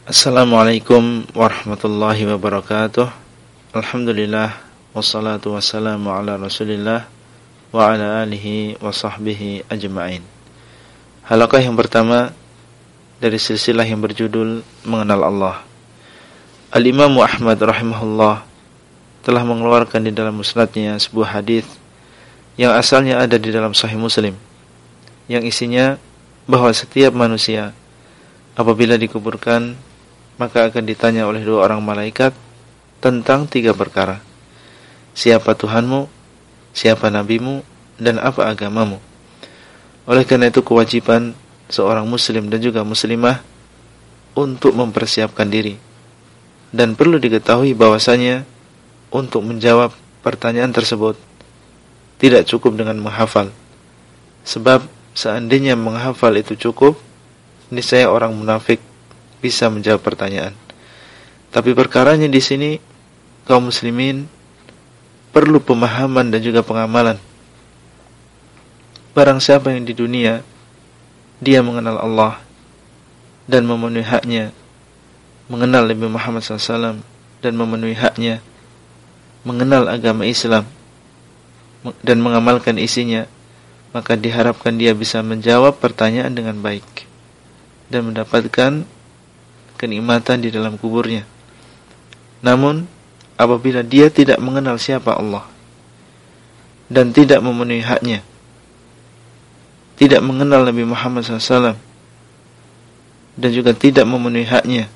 Assalamualaikum warahmatullahi wabarakatuh. Alhamdulillah, wassalatu wassalamu ala rasulillah wa ala alihi wa sahbihi ajma'in. Halaqah yang pertama dari silsilah yang berjudul Mengenal Allah. Al-Imam Ahmad rahimahullah telah mengeluarkan di dalam musnadnya sebuah hadis yang asalnya ada di dalam Sahih Muslim, yang isinya bahwa setiap manusia apabila dikuburkan maka akan ditanya oleh dua orang malaikat tentang tiga perkara: siapa Tuhanmu, siapa nabimu, dan apa agamamu. Oleh karena itu kewajiban seorang muslim dan juga muslimah untuk mempersiapkan diri. Dan perlu diketahui bahwasanya untuk menjawab pertanyaan tersebut tidak cukup dengan menghafal. Sebab seandainya menghafal itu cukup, niscaya orang munafik bisa menjawab pertanyaan. Tapi perkaranya di sini kaum muslimin perlu pemahaman dan juga pengamalan. Barang siapa yang di dunia dia mengenal Allah dan memenuhi haknya, mengenal Nabi Muhammad SAW dan memenuhi haknya, mengenal agama Islam dan mengamalkan isinya, maka diharapkan dia bisa menjawab pertanyaan dengan baik dan mendapatkan kenikmatan di dalam kuburnya. Namun apabila dia tidak mengenal siapa Allah dan tidak memenuhi haknya, tidak mengenal Nabi Muhammad SAW dan juga tidak memenuhi haknya,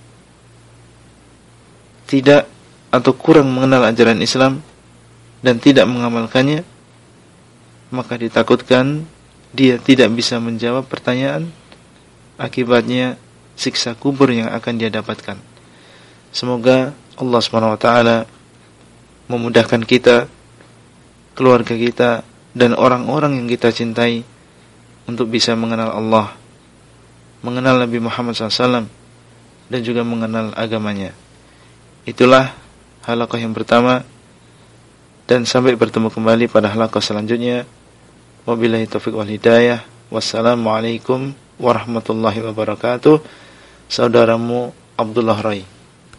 tidak atau kurang mengenal ajaran Islam dan tidak mengamalkannya, maka ditakutkan dia tidak bisa menjawab pertanyaan. Akibatnya siksa kubur yang akan dia dapatkan. Semoga Allah SWT memudahkan kita, keluarga kita, dan orang-orang yang kita cintai untuk bisa mengenal Allah, mengenal Nabi Muhammad SAW, dan juga mengenal agamanya. Itulah halaqah yang pertama, dan sampai bertemu kembali pada halaqah selanjutnya. Wabillahi taufiq wal hidayah. Wassalamualaikum warahmatullahi wabarakatuh. Saudaramu Abdullah Rai.